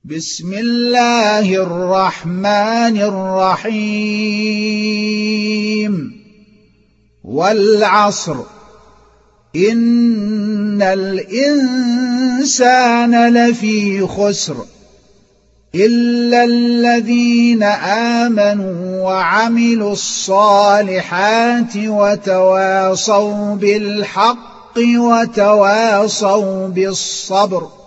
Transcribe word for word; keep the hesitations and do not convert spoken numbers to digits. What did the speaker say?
بسم الله الرحمن الرحيم والعصر إن الإنسان لفي خسر إلا الذين آمنوا وعملوا الصالحات وتواصوا بالحق وتواصوا بالصبر